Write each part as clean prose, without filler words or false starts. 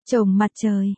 Chồng mặt trời,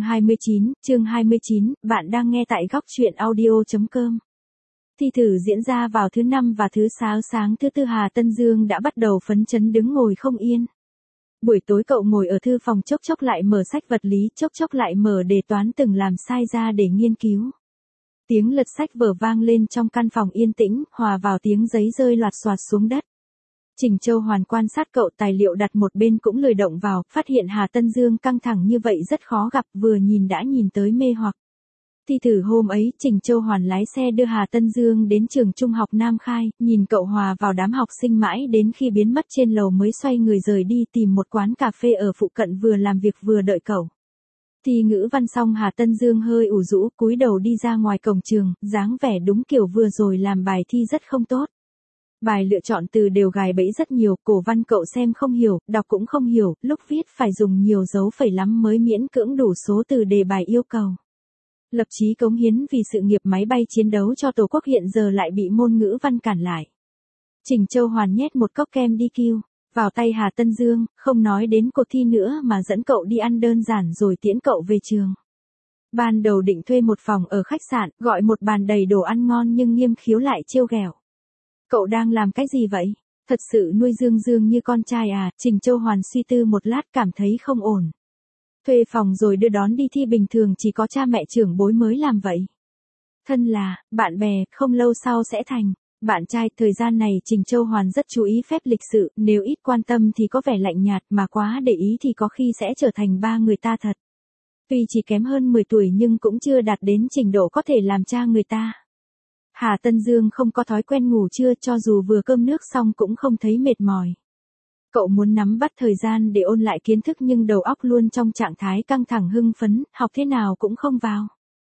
chương 29, bạn đang nghe tại góc truyện audio.com. Thi thử diễn ra vào thứ năm và thứ sáu sáng thứ tư, Hà Tân Dương đã bắt đầu phấn chấn đứng ngồi không yên. Buổi tối cậu ngồi ở thư phòng, chốc chốc lại mở sách vật lý, chốc chốc lại mở đề toán từng làm sai ra để nghiên cứu. Tiếng lật sách vở vang lên trong căn phòng yên tĩnh, hòa vào tiếng giấy rơi loạt xoạt xuống đất. Trình Châu Hoàn quan sát cậu, tài liệu đặt một bên cũng lười động vào, phát hiện Hà Tân Dương căng thẳng như vậy rất khó gặp, vừa nhìn đã nhìn tới mê hoặc. Thi thử hôm ấy, Trình Châu Hoàn lái xe đưa Hà Tân Dương đến trường trung học Nam Khai, nhìn cậu hòa vào đám học sinh mãi đến khi biến mất trên lầu mới xoay người rời đi tìm một quán cà phê ở phụ cận vừa làm việc vừa đợi cậu. Thi ngữ văn xong, Hà Tân Dương hơi ủ rũ cúi đầu đi ra ngoài cổng trường, dáng vẻ đúng kiểu vừa rồi làm bài thi rất không tốt. Bài lựa chọn từ đều gài bẫy rất nhiều, cổ văn cậu xem không hiểu, đọc cũng không hiểu, lúc viết phải dùng nhiều dấu phẩy lắm mới miễn cưỡng đủ số từ đề bài yêu cầu. Lập chí cống hiến vì sự nghiệp máy bay chiến đấu cho Tổ quốc hiện giờ lại bị môn ngữ văn cản lại. Trình Châu Hoàn nhét một cốc kem DQ vào tay Hà Tân Dương, không nói đến cuộc thi nữa mà dẫn cậu đi ăn đơn giản rồi tiễn cậu về trường. Ban đầu định thuê một phòng ở khách sạn, gọi một bàn đầy đồ ăn ngon nhưng Nghiêm Khiếu lại trêu ghẹo. Cậu đang làm cái gì vậy? Thật sự nuôi Dương Dương như con trai à? Trình Châu Hoàn suy tư một lát cảm thấy không ổn. Thuê phòng rồi đưa đón đi thi bình thường chỉ có cha mẹ trưởng bối mới làm vậy. Thân là, bạn bè, không lâu sau sẽ thành bạn trai. Thời gian này Trình Châu Hoàn rất chú ý phép lịch sự, nếu ít quan tâm thì có vẻ lạnh nhạt mà quá để ý thì có khi sẽ trở thành ba người ta thật. Tuy chỉ kém hơn 10 tuổi nhưng cũng chưa đạt đến trình độ có thể làm cha người ta. Hà Tân Dương không có thói quen ngủ trưa, cho dù vừa cơm nước xong cũng không thấy mệt mỏi. Cậu muốn nắm bắt thời gian để ôn lại kiến thức nhưng đầu óc luôn trong trạng thái căng thẳng hưng phấn, học thế nào cũng không vào.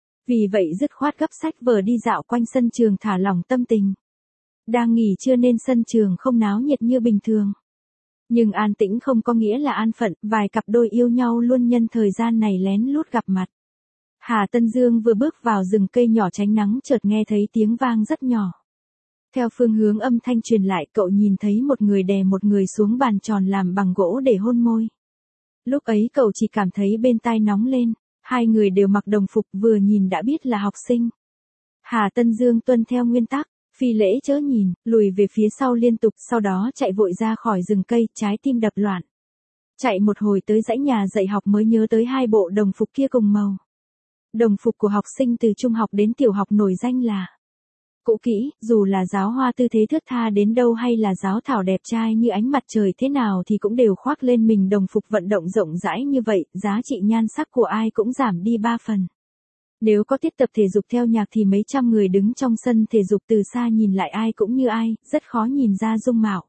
Vì vậy dứt khoát gấp sách vở đi dạo quanh sân trường thả lỏng tâm tình. Đang nghỉ trưa nên sân trường không náo nhiệt như bình thường. Nhưng an tĩnh không có nghĩa là an phận, vài cặp đôi yêu nhau luôn nhân thời gian này lén lút gặp mặt. Hà Tân Dương vừa bước vào rừng cây nhỏ tránh nắng chợt nghe thấy tiếng vang rất nhỏ. Theo phương hướng âm thanh truyền lại, cậu nhìn thấy một người đè một người xuống bàn tròn làm bằng gỗ để hôn môi. Lúc ấy cậu chỉ cảm thấy bên tai nóng lên, hai người đều mặc đồng phục vừa nhìn đã biết là học sinh. Hà Tân Dương tuân theo nguyên tắc, phi lễ chớ nhìn, lùi về phía sau liên tục, sau đó chạy vội ra khỏi rừng cây, trái tim đập loạn. Chạy một hồi tới dãy nhà dạy học mới nhớ tới hai bộ đồng phục kia cùng màu. Đồng phục của học sinh từ trung học đến tiểu học nổi danh là cũ kỹ, dù là giáo hoa tư thế thướt tha đến đâu hay là giáo thảo đẹp trai như ánh mặt trời thế nào thì cũng đều khoác lên mình đồng phục vận động rộng rãi như vậy, giá trị nhan sắc của ai cũng giảm đi 3 phần. Nếu có tiết tập thể dục theo nhạc thì mấy trăm người đứng trong sân thể dục từ xa nhìn lại ai cũng như ai, rất khó nhìn ra dung mạo.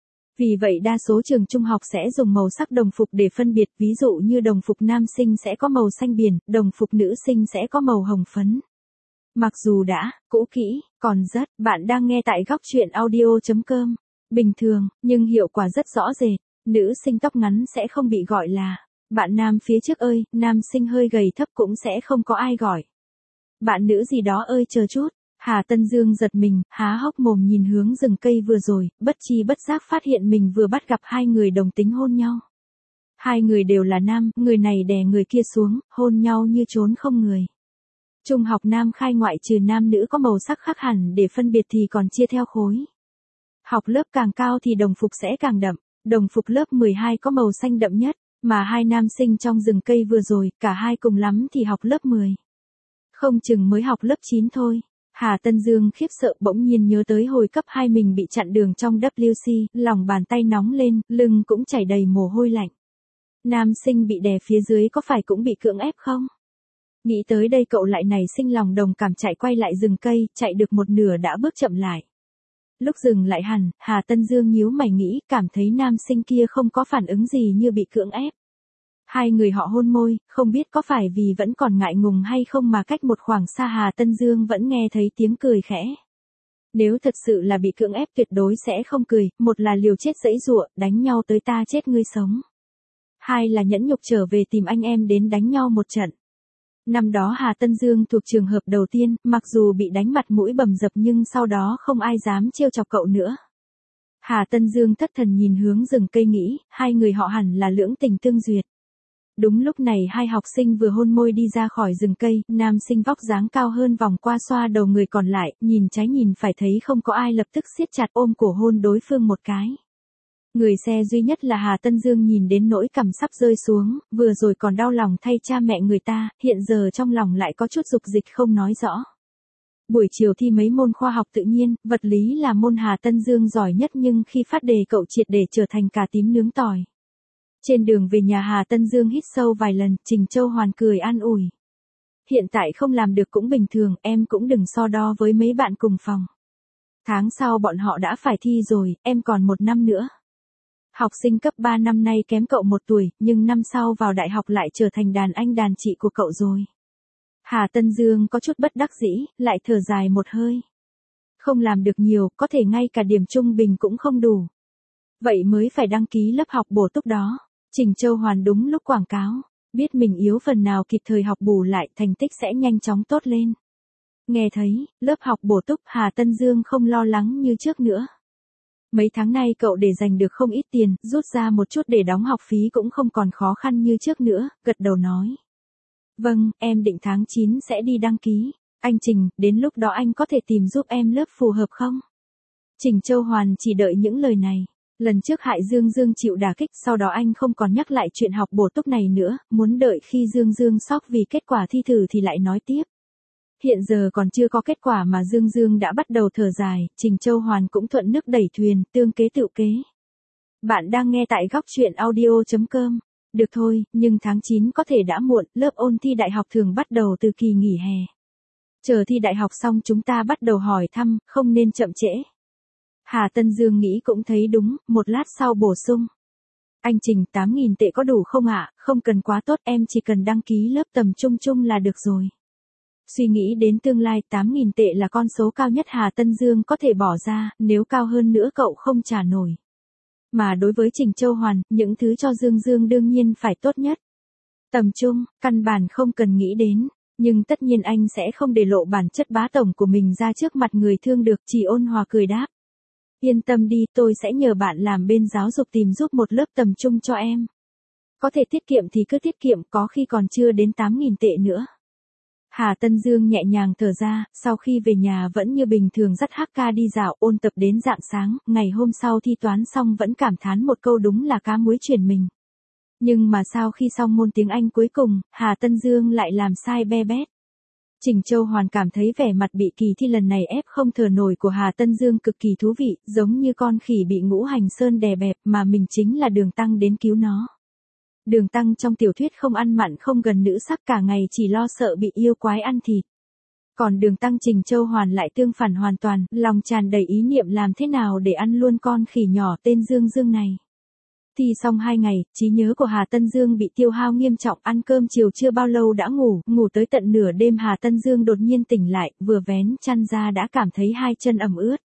Vì vậy đa số trường trung học sẽ dùng màu sắc đồng phục để phân biệt, ví dụ như đồng phục nam sinh sẽ có màu xanh biển, đồng phục nữ sinh sẽ có màu hồng phấn. Mặc dù đã cũ kỹ, còn rất, bạn đang nghe tại góc truyện audio.com. Bình thường, nhưng hiệu quả rất rõ rệt. Nữ sinh tóc ngắn sẽ không bị gọi là bạn nam phía trước ơi, nam sinh hơi gầy thấp cũng sẽ không có ai gọi bạn nữ gì đó ơi chờ chút. Hà Tân Dương giật mình, há hốc mồm nhìn hướng rừng cây vừa rồi, bất chi bất giác phát hiện mình vừa bắt gặp hai người đồng tính hôn nhau. Hai người đều là nam, người này đè người kia xuống, hôn nhau như trốn không người. Trung học Nam Khai ngoại trừ nam nữ có màu sắc khác hẳn để phân biệt thì còn chia theo khối. Học lớp càng cao thì đồng phục sẽ càng đậm, đồng phục lớp 12 có màu xanh đậm nhất, mà hai nam sinh trong rừng cây vừa rồi, cả hai cùng lắm thì học lớp 10. Không chừng mới học lớp 9 thôi. Hà Tân Dương khiếp sợ bỗng nhiên nhớ tới hồi cấp 2 mình bị chặn đường trong WC, lòng bàn tay nóng lên, lưng cũng chảy đầy mồ hôi lạnh. Nam sinh bị đè phía dưới có phải cũng bị cưỡng ép không? Nghĩ tới đây cậu lại nảy sinh lòng đồng cảm chạy quay lại rừng cây, chạy được một nửa đã bước chậm lại. Lúc dừng lại hẳn, Hà Tân Dương nhíu mày nghĩ, cảm thấy nam sinh kia không có phản ứng gì như bị cưỡng ép. Hai người họ hôn môi, không biết có phải vì vẫn còn ngại ngùng hay không mà cách một khoảng xa Hà Tân Dương vẫn nghe thấy tiếng cười khẽ. Nếu thật sự là bị cưỡng ép tuyệt đối sẽ không cười, một là liều chết giãy giụa, đánh nhau tới ta chết ngươi sống. Hai là nhẫn nhục trở về tìm anh em đến đánh nhau một trận. Năm đó Hà Tân Dương thuộc trường hợp đầu tiên, mặc dù bị đánh mặt mũi bầm dập nhưng sau đó không ai dám trêu chọc cậu nữa. Hà Tân Dương thất thần nhìn hướng rừng cây nghĩ, hai người họ hẳn là lưỡng tình tương duyệt. Đúng lúc này hai học sinh vừa hôn môi đi ra khỏi rừng cây, nam sinh vóc dáng cao hơn vòng qua xoa đầu người còn lại, nhìn trái nhìn phải thấy không có ai lập tức siết chặt ôm cổ hôn đối phương một cái. Người xe duy nhất là Hà Tân Dương nhìn đến nỗi cằm sắp rơi xuống, vừa rồi còn đau lòng thay cha mẹ người ta, hiện giờ trong lòng lại có chút dục dịch không nói rõ. Buổi chiều thi mấy môn khoa học tự nhiên, vật lý là môn Hà Tân Dương giỏi nhất nhưng khi phát đề cậu triệt để trở thành cà tím nướng tỏi. Trên đường về nhà Hà Tân Dương hít sâu vài lần, Trình Châu Hoàn cười an ủi. Hiện tại không làm được cũng bình thường, em cũng đừng so đo với mấy bạn cùng phòng. Tháng sau bọn họ đã phải thi rồi, em còn 1 năm nữa. Học sinh cấp 3 năm nay kém cậu 1 tuổi, nhưng năm sau vào đại học lại trở thành đàn anh đàn chị của cậu rồi. Hà Tân Dương có chút bất đắc dĩ, lại thở dài một hơi. Không làm được nhiều, có thể ngay cả điểm trung bình cũng không đủ. Vậy mới phải đăng ký lớp học bổ túc đó. Trình Châu Hoàn đúng lúc quảng cáo, biết mình yếu phần nào kịp thời học bù lại, thành tích sẽ nhanh chóng tốt lên. Nghe thấy, lớp học bổ túc Hà Tân Dương không lo lắng như trước nữa. Mấy tháng nay cậu để dành được không ít tiền, rút ra một chút để đóng học phí cũng không còn khó khăn như trước nữa, gật đầu nói. Vâng, em định tháng 9 sẽ đi đăng ký. Anh Trình, đến lúc đó anh có thể tìm giúp em lớp phù hợp không? Trình Châu Hoàn chỉ đợi những lời này. Lần trước hại Dương Dương chịu đả kích, sau đó anh không còn nhắc lại chuyện học bổ túc này nữa, muốn đợi khi Dương Dương sốc vì kết quả thi thử thì lại nói tiếp. Hiện giờ còn chưa có kết quả mà Dương Dương đã bắt đầu thở dài, Trình Châu Hoàn cũng thuận nước đẩy thuyền, tương kế tự kế. Bạn đang nghe tại góc truyện audio.com. Được thôi, nhưng tháng 9 có thể đã muộn, lớp ôn thi đại học thường bắt đầu từ kỳ nghỉ hè. Chờ thi đại học xong chúng ta bắt đầu hỏi thăm, không nên chậm trễ. Hà Tân Dương nghĩ cũng thấy đúng, một lát sau bổ sung. Anh Trình, 8.000 tệ có đủ không ạ? Không cần quá tốt, em chỉ cần đăng ký lớp tầm trung trung là được rồi. Suy nghĩ đến tương lai, 8.000 tệ là con số cao nhất Hà Tân Dương có thể bỏ ra, nếu cao hơn nữa cậu không trả nổi. Mà đối với Trình Châu Hoàn, những thứ cho Dương Dương đương nhiên phải tốt nhất. Tầm trung, căn bản không cần nghĩ đến, nhưng tất nhiên anh sẽ không để lộ bản chất bá tổng của mình ra trước mặt người thương được, chỉ ôn hòa cười đáp. Yên tâm đi, tôi sẽ nhờ bạn làm bên giáo dục tìm giúp một lớp tầm trung cho em. Có thể tiết kiệm thì cứ tiết kiệm, có khi còn chưa đến 8.000 tệ nữa. Hà Tân Dương nhẹ nhàng thở ra, sau khi về nhà vẫn như bình thường dắt HK đi dạo ôn tập đến rạng sáng, ngày hôm sau thi toán xong vẫn cảm thán một câu đúng là cá muối chuyển mình. Nhưng mà sau khi xong môn tiếng Anh cuối cùng, Hà Tân Dương lại làm sai be bét. Trình Châu Hoàn cảm thấy vẻ mặt bị kỳ thi lần này ép không thở nổi của Hà Tân Dương cực kỳ thú vị, giống như con khỉ bị Ngũ Hành Sơn đè bẹp mà mình chính là Đường Tăng đến cứu nó. Đường Tăng trong tiểu thuyết không ăn mặn không gần nữ sắc cả ngày chỉ lo sợ bị yêu quái ăn thịt. Còn Đường Tăng Trình Châu Hoàn lại tương phản hoàn toàn, lòng tràn đầy ý niệm làm thế nào để ăn luôn con khỉ nhỏ tên Dương Dương này. Thi xong 2 ngày, trí nhớ của Hà Tân Dương bị tiêu hao nghiêm trọng, ăn cơm chiều chưa bao lâu đã ngủ tới tận nửa đêm Hà Tân Dương đột nhiên tỉnh lại, vừa vén chăn ra đã cảm thấy 2 chân ẩm ướt.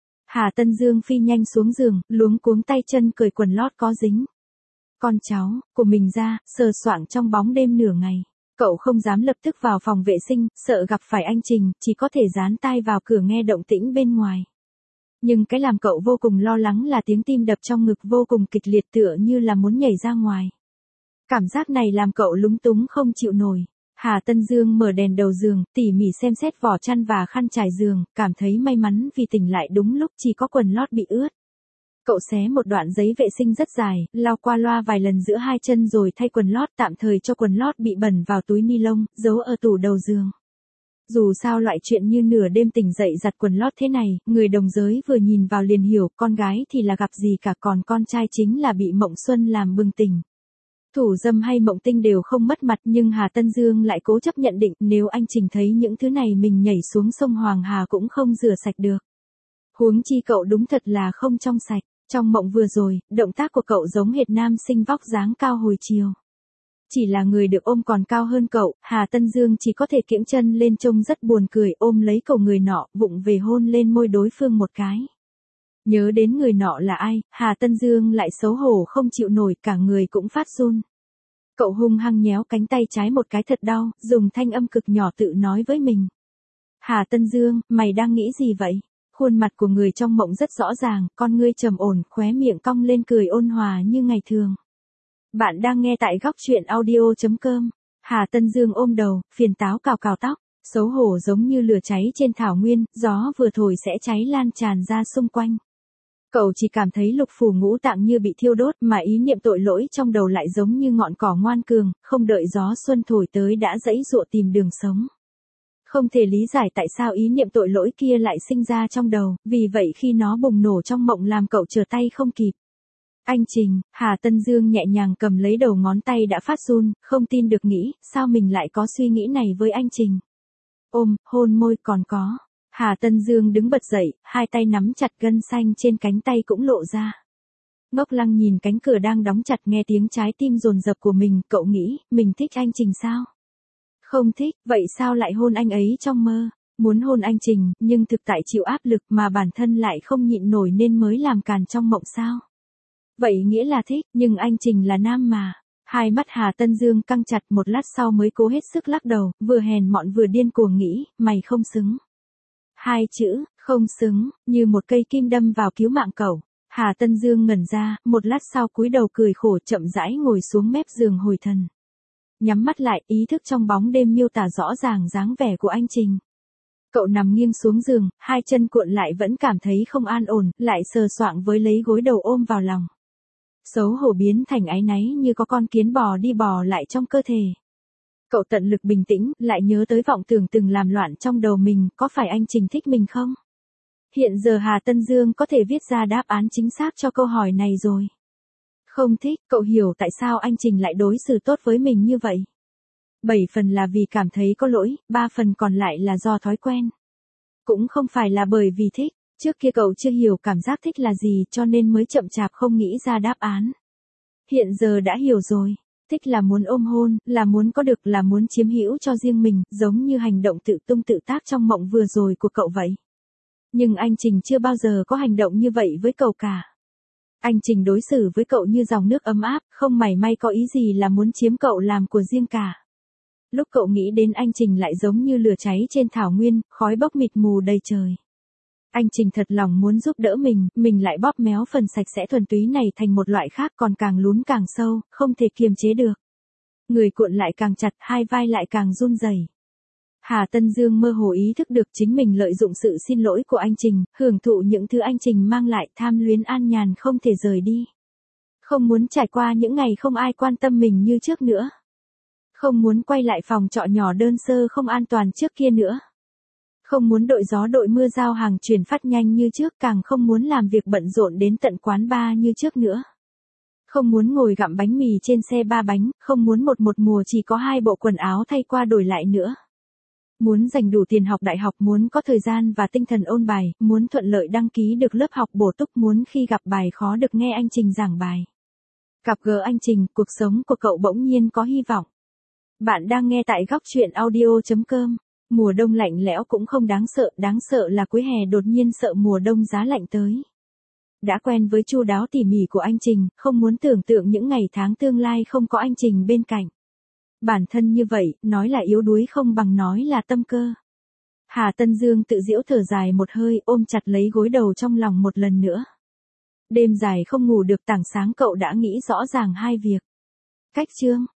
Hà Tân Dương phi nhanh xuống giường, luống cuống tay chân cởi quần lót có dính. Con cháu của mình ra, sờ soạng trong bóng đêm nửa ngày. Cậu không dám lập tức vào phòng vệ sinh, sợ gặp phải anh Trình, chỉ có thể dán tai vào cửa nghe động tĩnh bên ngoài. Nhưng cái làm cậu vô cùng lo lắng là tiếng tim đập trong ngực vô cùng kịch liệt tựa như là muốn nhảy ra ngoài. Cảm giác này làm cậu lúng túng không chịu nổi. Hà Tân Dương mở đèn đầu giường, tỉ mỉ xem xét vỏ chăn và khăn trải giường, cảm thấy may mắn vì tỉnh lại đúng lúc chỉ có quần lót bị ướt. Cậu xé một đoạn giấy vệ sinh rất dài, lau qua loa vài lần giữa 2 chân rồi thay quần lót, tạm thời cho quần lót bị bẩn vào túi ni lông, giấu ở tủ đầu giường. Dù sao loại chuyện như nửa đêm tỉnh dậy giặt quần lót thế này, người đồng giới vừa nhìn vào liền hiểu, con gái thì là gặp gì cả, còn con trai chính là bị Mộng Xuân làm bừng tỉnh. Thủ dâm hay Mộng Tinh đều không mất mặt, nhưng Hà Tân Dương lại cố chấp nhận định nếu anh Trình thấy những thứ này mình nhảy xuống sông Hoàng Hà cũng không rửa sạch được. Huống chi cậu đúng thật là không trong sạch. Trong mộng vừa rồi, động tác của cậu giống hệt nam sinh vóc dáng cao hồi chiều. Chỉ là người được ôm còn cao hơn cậu, Hà Tân Dương chỉ có thể kiễng chân lên trông rất buồn cười, ôm lấy cổ người nọ, vụng về hôn lên môi đối phương một cái. Nhớ đến người nọ là ai, Hà Tân Dương lại xấu hổ không chịu nổi, cả người cũng phát run. Cậu hung hăng nhéo cánh tay trái một cái thật đau, dùng thanh âm cực nhỏ tự nói với mình. Hà Tân Dương, mày đang nghĩ gì vậy? Khuôn mặt của người trong mộng rất rõ ràng, con ngươi trầm ổn, khóe miệng cong lên cười ôn hòa như ngày thường. Bạn đang nghe tại góc chuyện audio.com. Hà Tân Dương ôm đầu, phiền táo cào cào tóc, xấu hổ giống như lửa cháy trên thảo nguyên, gió vừa thổi sẽ cháy lan tràn ra xung quanh. Cậu chỉ cảm thấy lục phủ ngũ tạng như bị thiêu đốt mà ý niệm tội lỗi trong đầu lại giống như ngọn cỏ ngoan cường, không đợi gió xuân thổi tới đã giãy giụa tìm đường sống. Không thể lý giải tại sao ý niệm tội lỗi kia lại sinh ra trong đầu, vì vậy khi nó bùng nổ trong mộng làm cậu trở tay không kịp. Anh Trình, Hà Tân Dương nhẹ nhàng cầm lấy đầu ngón tay đã phát run, không tin được nghĩ, sao mình lại có suy nghĩ này với anh Trình. Ôm, hôn môi còn có. Hà Tân Dương đứng bật dậy, hai tay nắm chặt gân xanh trên cánh tay cũng lộ ra. Ngốc lăng nhìn cánh cửa đang đóng chặt nghe tiếng trái tim dồn dập của mình, cậu nghĩ, mình thích anh Trình sao? Không thích, vậy sao lại hôn anh ấy trong mơ? Muốn hôn anh Trình, nhưng thực tại chịu áp lực mà bản thân lại không nhịn nổi nên mới làm càn trong mộng sao? Vậy nghĩa là thích, nhưng anh Trình là nam mà. Hai mắt Hà Tân Dương căng chặt một lát sau mới cố hết sức lắc đầu, vừa hèn mọn vừa điên cuồng nghĩ, mày không xứng. Hai chữ, không xứng, như một cây kim đâm vào cứu mạng cậu. Hà Tân Dương ngẩn ra, một lát sau cúi đầu cười khổ chậm rãi ngồi xuống mép giường hồi thần. Nhắm mắt lại, ý thức trong bóng đêm miêu tả rõ ràng dáng vẻ của anh Trình. Cậu nằm nghiêng xuống giường, hai chân cuộn lại vẫn cảm thấy không an ổn, lại sờ soạng với lấy gối đầu ôm vào lòng. Xấu hổ biến thành áy náy như có con kiến bò đi bò lại trong cơ thể. Cậu tận lực bình tĩnh, lại nhớ tới vọng tưởng từng làm loạn trong đầu mình, có phải anh Trình thích mình không? Hiện giờ Hà Tân Dương có thể viết ra đáp án chính xác cho câu hỏi này rồi. Không thích, cậu hiểu tại sao anh Trình lại đối xử tốt với mình như vậy. 7 phần là vì cảm thấy có lỗi, 3 phần còn lại là do thói quen. Cũng không phải là bởi vì thích, trước kia cậu chưa hiểu cảm giác thích là gì cho nên mới chậm chạp không nghĩ ra đáp án. Hiện giờ đã hiểu rồi, thích là muốn ôm hôn, là muốn có được, là muốn chiếm hữu cho riêng mình, giống như hành động tự tung tự tác trong mộng vừa rồi của cậu vậy. Nhưng anh Trình chưa bao giờ có hành động như vậy với cậu cả. Anh Trình đối xử với cậu như dòng nước ấm áp, không mảy may có ý gì là muốn chiếm cậu làm của riêng cả. Lúc cậu nghĩ đến anh Trình lại giống như lửa cháy trên thảo nguyên, khói bốc mịt mù đầy trời. Anh Trình thật lòng muốn giúp đỡ mình lại bóp méo phần sạch sẽ thuần túy này thành một loại khác còn càng lún càng sâu, không thể kiềm chế được. Người cuộn lại càng chặt, hai vai lại càng run rẩy. Hà Tân Dương mơ hồ ý thức được chính mình lợi dụng sự xin lỗi của anh Trình, hưởng thụ những thứ anh Trình mang lại, tham luyến an nhàn không thể rời đi. Không muốn trải qua những ngày không ai quan tâm mình như trước nữa. Không muốn quay lại phòng trọ nhỏ đơn sơ không an toàn trước kia nữa. Không muốn đội gió đội mưa giao hàng chuyển phát nhanh như trước, càng không muốn làm việc bận rộn đến tận quán bar như trước nữa. Không muốn ngồi gặm bánh mì trên xe ba bánh, không muốn một mùa chỉ có 2 bộ quần áo thay qua đổi lại nữa. Muốn dành đủ tiền học đại học, muốn có thời gian và tinh thần ôn bài, muốn thuận lợi đăng ký được lớp học bổ túc, muốn khi gặp bài khó được nghe anh Trình giảng bài. Gặp gỡ anh Trình, cuộc sống của cậu bỗng nhiên có hy vọng. Bạn đang nghe tại góc chuyện audio.com. Mùa đông lạnh lẽo cũng không đáng sợ là cuối hè đột nhiên sợ mùa đông giá lạnh tới. Đã quen với chu đáo tỉ mỉ của anh Trình, không muốn tưởng tượng những ngày tháng tương lai không có anh Trình bên cạnh. Bản thân như vậy, nói là yếu đuối không bằng nói là tâm cơ. Hà Tân Dương tự giễu thở dài một hơi, ôm chặt lấy gối đầu trong lòng một lần nữa. Đêm dài không ngủ được, tảng sáng cậu đã nghĩ rõ ràng hai việc. Cách chương,